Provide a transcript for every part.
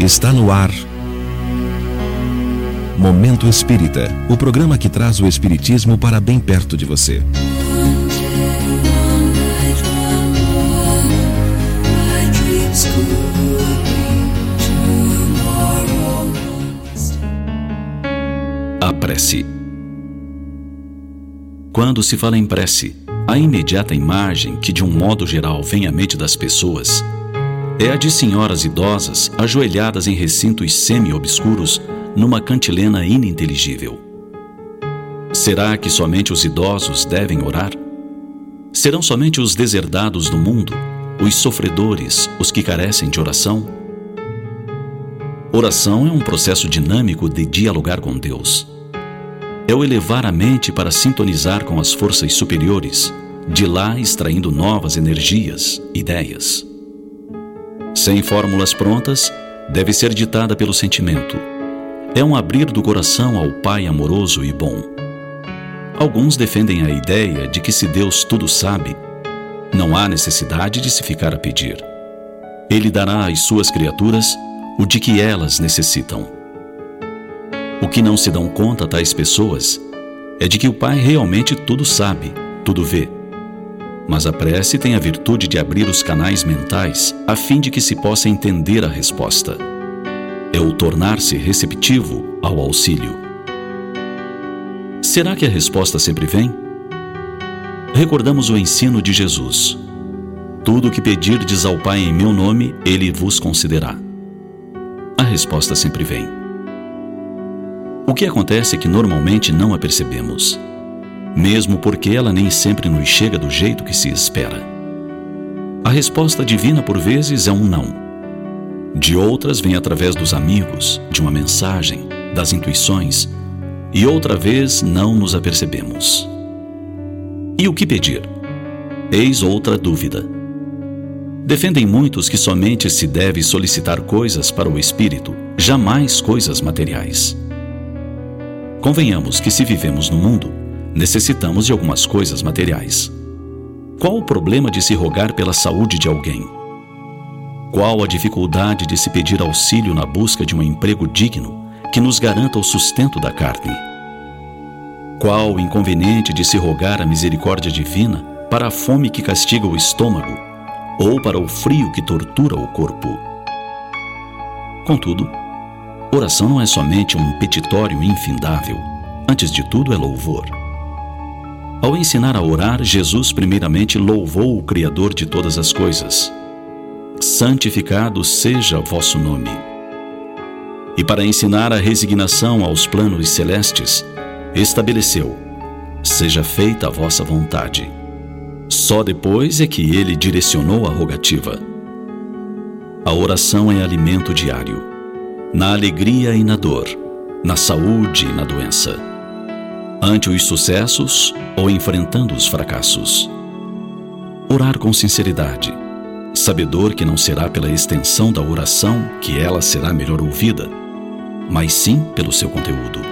Está no ar Momento Espírita, o programa que traz o espiritismo para bem perto de você. A prece. Quando se fala em prece, a imediata imagem que de um modo geral vem à mente das pessoas é a de senhoras idosas ajoelhadas em recintos semi-obscuros numa cantilena ininteligível. Será que somente os idosos devem orar? Serão somente os deserdados do mundo, os sofredores, os que carecem de oração? Oração é um processo dinâmico de dialogar com Deus. É o elevar a mente para sintonizar com as forças superiores, de lá extraindo novas energias, ideias. Sem fórmulas prontas, deve ser ditada pelo sentimento. É um abrir do coração ao Pai amoroso e bom. Alguns defendem a ideia de que se Deus tudo sabe, não há necessidade de se ficar a pedir. Ele dará às suas criaturas o de que elas necessitam. O que não se dão conta tais pessoas é de que o Pai realmente tudo sabe, tudo vê. Mas a prece tem a virtude de abrir os canais mentais a fim de que se possa entender a resposta. É o tornar-se receptivo ao auxílio. Será que a resposta sempre vem? Recordamos o ensino de Jesus. Tudo o que pedirdes ao Pai em meu nome, Ele vos concederá. A resposta sempre vem. O que acontece é que normalmente não a percebemos, mesmo porque ela nem sempre nos chega do jeito que se espera. A resposta divina por vezes é um não. De outras vem através dos amigos, de uma mensagem, das intuições, e outra vez não nos apercebemos. E o que pedir? Eis outra dúvida. Defendem muitos que somente se deve solicitar coisas para o espírito, jamais coisas materiais. Convenhamos que se vivemos no mundo, necessitamos de algumas coisas materiais. Qual o problema de se rogar pela saúde de alguém? Qual a dificuldade de se pedir auxílio na busca de um emprego digno que nos garanta o sustento da carne? Qual o inconveniente de se rogar a misericórdia divina para a fome que castiga o estômago ou para o frio que tortura o corpo? Contudo, oração não é somente um petitório infindável. Antes de tudo é louvor. Ao ensinar a orar, Jesus primeiramente louvou o Criador de todas as coisas. Santificado seja o vosso nome. E para ensinar a resignação aos planos celestes, estabeleceu: seja feita a vossa vontade. Só depois é que ele direcionou a rogativa. A oração é alimento diário, na alegria e na dor, na saúde e na doença, ante os sucessos ou enfrentando os fracassos. Orar com sinceridade, sabedor que não será pela extensão da oração que ela será melhor ouvida, mas sim pelo seu conteúdo.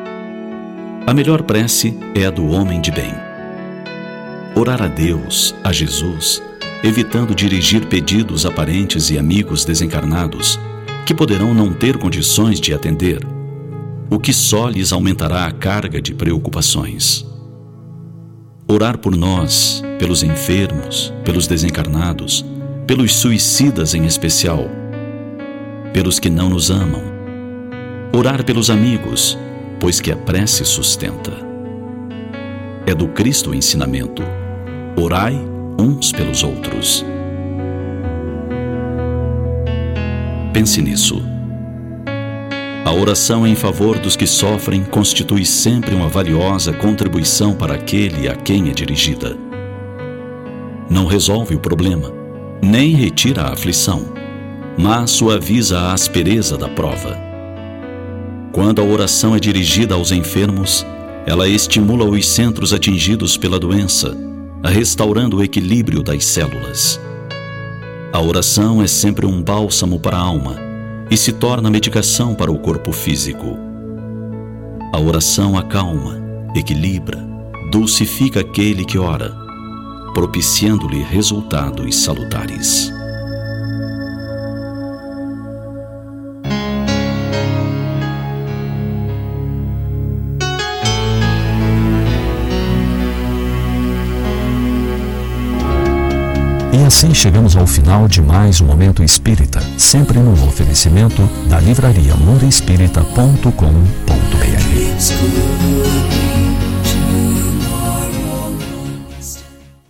A melhor prece é a do homem de bem. Orar a Deus, a Jesus, evitando dirigir pedidos a parentes e amigos desencarnados, que poderão não ter condições de atender, o que só lhes aumentará a carga de preocupações. Orar por nós, pelos enfermos, pelos desencarnados, pelos suicidas em especial, pelos que não nos amam. Orar pelos amigos, pois que a prece sustenta. É do Cristo o ensinamento: orai uns pelos outros. Pense nisso. A oração em favor dos que sofrem constitui sempre uma valiosa contribuição para aquele a quem é dirigida. Não resolve o problema, nem retira a aflição, mas suaviza a aspereza da prova. Quando a oração é dirigida aos enfermos, ela estimula os centros atingidos pela doença, restaurando o equilíbrio das células. A oração é sempre um bálsamo para a alma e se torna medicação para o corpo físico. A oração acalma, equilibra, dulcifica aquele que ora, propiciando-lhe resultados salutares. E assim chegamos ao final de mais um Momento Espírita, sempre no oferecimento da livraria mundoespírita.com.br.